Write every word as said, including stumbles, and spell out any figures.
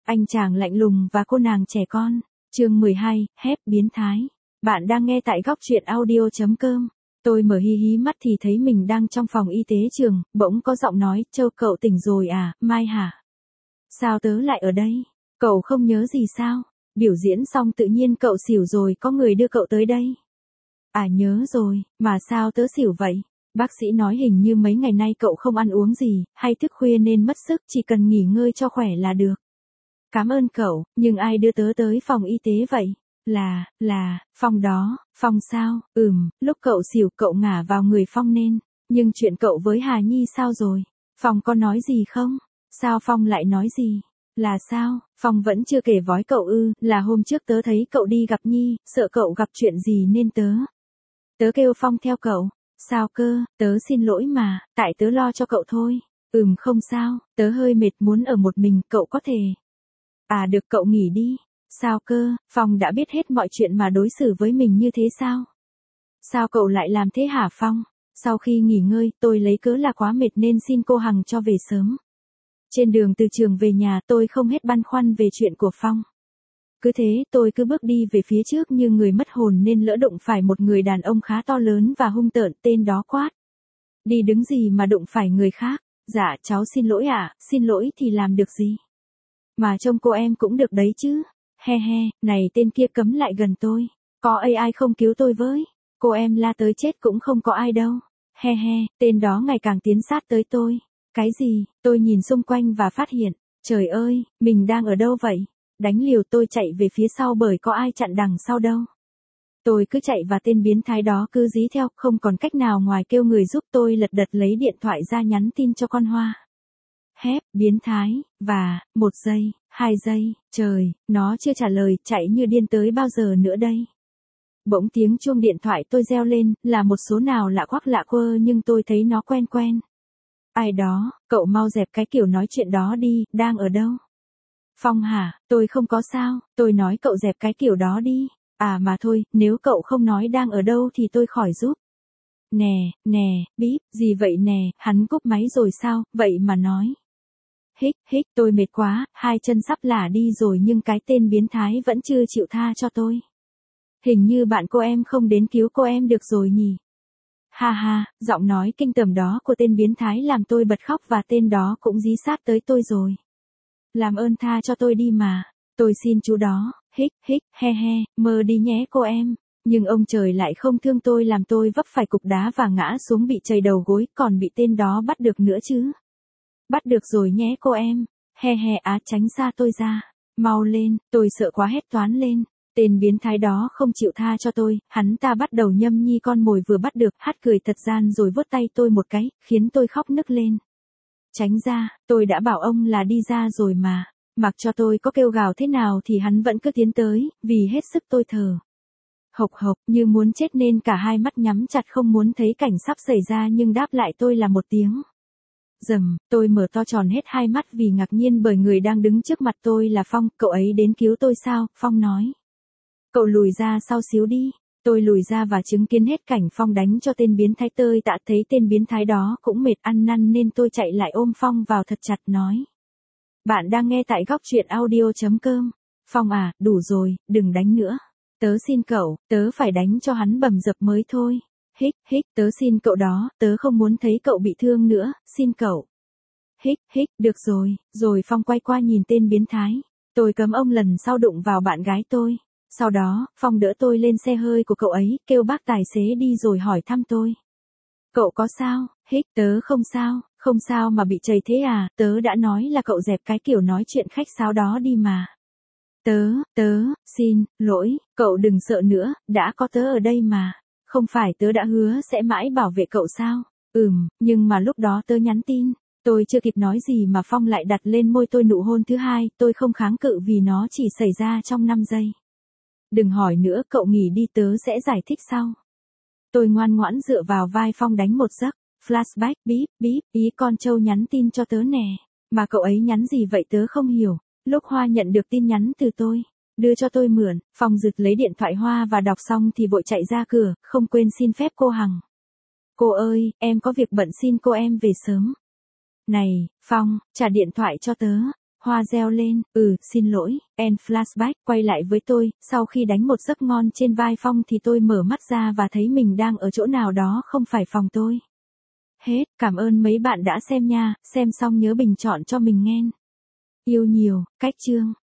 Anh chàng lạnh lùng và cô nàng trẻ con. Chương mười hai, Hép biến thái. Bạn đang nghe tại góc truyện audio chấm com. Tôi mở hí hí mắt thì thấy mình đang trong phòng y tế trường, bỗng có giọng nói, Châu cậu tỉnh rồi à, Mai hả? Sao tớ lại ở đây? Cậu không nhớ gì sao? Biểu diễn xong tự nhiên cậu xỉu rồi có người đưa cậu tới đây. À nhớ rồi, mà sao tớ xỉu vậy? Bác sĩ nói hình như mấy ngày nay cậu không ăn uống gì, hay thức khuya nên mất sức, chỉ cần nghỉ ngơi cho khỏe là được. Cảm ơn cậu, nhưng ai đưa tớ tới phòng y tế vậy? Là, là, Phong đó. Phong sao? Ừm, lúc cậu xỉu cậu ngả vào người Phong nên. Nhưng chuyện cậu với Hà Nhi sao rồi? Phong có nói gì không? Sao Phong lại nói gì? Là sao? Phong vẫn chưa kể vói cậu ư, là hôm trước tớ thấy cậu đi gặp Nhi, sợ cậu gặp chuyện gì nên tớ. Tớ kêu Phong theo cậu. Sao cơ, tớ xin lỗi mà, tại tớ lo cho cậu thôi. Ừm không sao, tớ hơi mệt muốn ở một mình, cậu có thể. À được cậu nghỉ đi. Sao cơ, Phong đã biết hết mọi chuyện mà đối xử với mình như thế sao? Sao cậu lại làm thế hả Phong? Sau khi nghỉ ngơi, tôi lấy cớ là quá mệt nên xin cô Hằng cho về sớm. Trên đường từ trường về nhà tôi không hết băn khoăn về chuyện của Phong. Cứ thế tôi cứ bước đi về phía trước như người mất hồn nên lỡ đụng phải một người đàn ông khá to lớn và hung tợn, tên đó quát. Đi đứng gì mà đụng phải người khác? Dạ cháu xin lỗi ạ, xin lỗi thì làm được gì? Mà trông cô em cũng được đấy chứ. He he, này tên kia cấm lại gần tôi. Có ai ai không cứu tôi với? Cô em la tới chết cũng không có ai đâu. He he, tên đó ngày càng tiến sát tới tôi. Cái gì? Tôi nhìn xung quanh và phát hiện. Trời ơi, mình đang ở đâu vậy? Đánh liều tôi chạy về phía sau bởi có ai chặn đằng sau đâu. Tôi cứ chạy và tên biến thái đó cứ dí theo, không còn cách nào ngoài kêu người giúp. Tôi lật đật lấy điện thoại ra nhắn tin cho con Hoa. Hép, biến thái, và, một giây, hai giây, trời, nó chưa trả lời, chạy như điên tới bao giờ nữa đây. Bỗng tiếng chuông điện thoại tôi reo lên, là một số nào lạ quắc lạ quơ nhưng tôi thấy nó quen quen. Ai đó, cậu mau dẹp cái kiểu nói chuyện đó đi, đang ở đâu? Phong hả, tôi không có sao, tôi nói cậu dẹp cái kiểu đó đi. À mà thôi, nếu cậu không nói đang ở đâu thì tôi khỏi giúp. Nè, nè, bíp, gì vậy nè, hắn cúp máy rồi sao, vậy mà nói. Hích, hích, tôi mệt quá, hai chân sắp lả đi rồi nhưng cái tên biến thái vẫn chưa chịu tha cho tôi. Hình như bạn cô em không đến cứu cô em được rồi nhỉ. Ha ha, giọng nói kinh tởm đó của tên biến thái làm tôi bật khóc và tên đó cũng dí sát tới tôi rồi. Làm ơn tha cho tôi đi mà, tôi xin chú đó, hích, hích, he he, mơ đi nhé cô em. Nhưng ông trời lại không thương tôi làm tôi vấp phải cục đá và ngã xuống bị chày đầu gối còn bị tên đó bắt được nữa chứ. Bắt được rồi nhé cô em. He he á tránh xa tôi ra. Mau lên, tôi sợ quá hét toán lên. Tên biến thái đó không chịu tha cho tôi, hắn ta bắt đầu nhâm nhi con mồi vừa bắt được, hắt cười thật gian rồi vuốt tay tôi một cái, khiến tôi khóc nức lên. Tránh ra, tôi đã bảo ông là đi ra rồi mà. Mặc cho tôi có kêu gào thế nào thì hắn vẫn cứ tiến tới, vì hết sức tôi thở. Hộc hộc, như muốn chết nên cả hai mắt nhắm chặt không muốn thấy cảnh sắp xảy ra nhưng đáp lại tôi là một tiếng. Dầm, tôi mở to tròn hết hai mắt vì ngạc nhiên bởi người đang đứng trước mặt tôi là Phong, cậu ấy đến cứu tôi sao, Phong nói. Cậu lùi ra sau xíu đi, tôi lùi ra và chứng kiến hết cảnh Phong đánh cho tên biến thái tơi tạ thấy tên biến thái đó cũng mệt ăn năn nên tôi chạy lại ôm Phong vào thật chặt nói. Bạn đang nghe tại góc truyện audio chấm com. Phong à, đủ rồi, đừng đánh nữa. Tớ xin cậu, tớ phải đánh cho hắn bầm dập mới thôi. Hích, hích, tớ xin cậu đó, tớ không muốn thấy cậu bị thương nữa, xin cậu. Hích, hích, được rồi, rồi Phong quay qua nhìn tên biến thái. Tôi cấm ông lần sau đụng vào bạn gái tôi. Sau đó, Phong đỡ tôi lên xe hơi của cậu ấy, kêu bác tài xế đi rồi hỏi thăm tôi. Cậu có sao? Hích, tớ không sao, không sao mà bị chày thế à, tớ đã nói là cậu dẹp cái kiểu nói chuyện khách sáo đó đi mà. Tớ, tớ, xin, lỗi, cậu đừng sợ nữa, đã có tớ ở đây mà. Không phải tớ đã hứa sẽ mãi bảo vệ cậu sao? Ừm, nhưng mà lúc đó tớ nhắn tin. Tôi chưa kịp nói gì mà Phong lại đặt lên môi tôi nụ hôn thứ hai, tôi không kháng cự vì nó chỉ xảy ra trong năm giây. Đừng hỏi nữa, cậu nghỉ đi tớ sẽ giải thích sau. Tôi ngoan ngoãn dựa vào vai Phong đánh một giấc. Flashback, bíp, bíp, ý con trâu nhắn tin cho tớ nè. Mà cậu ấy nhắn gì vậy tớ không hiểu. Lúc Hoa nhận được tin nhắn từ tôi. Đưa cho tôi mượn, Phong giật lấy điện thoại Hoa và đọc xong thì vội chạy ra cửa, không quên xin phép cô Hằng. Cô ơi, em có việc bận xin cô em về sớm. Này, Phong, trả điện thoại cho tớ. Hoa reo lên, ừ, xin lỗi, end flashback, quay lại với tôi, sau khi đánh một giấc ngon trên vai Phong thì tôi mở mắt ra và thấy mình đang ở chỗ nào đó không phải phòng tôi. Hết, cảm ơn mấy bạn đã xem nha, xem xong nhớ bình chọn cho mình nghe. Yêu nhiều, cách chương.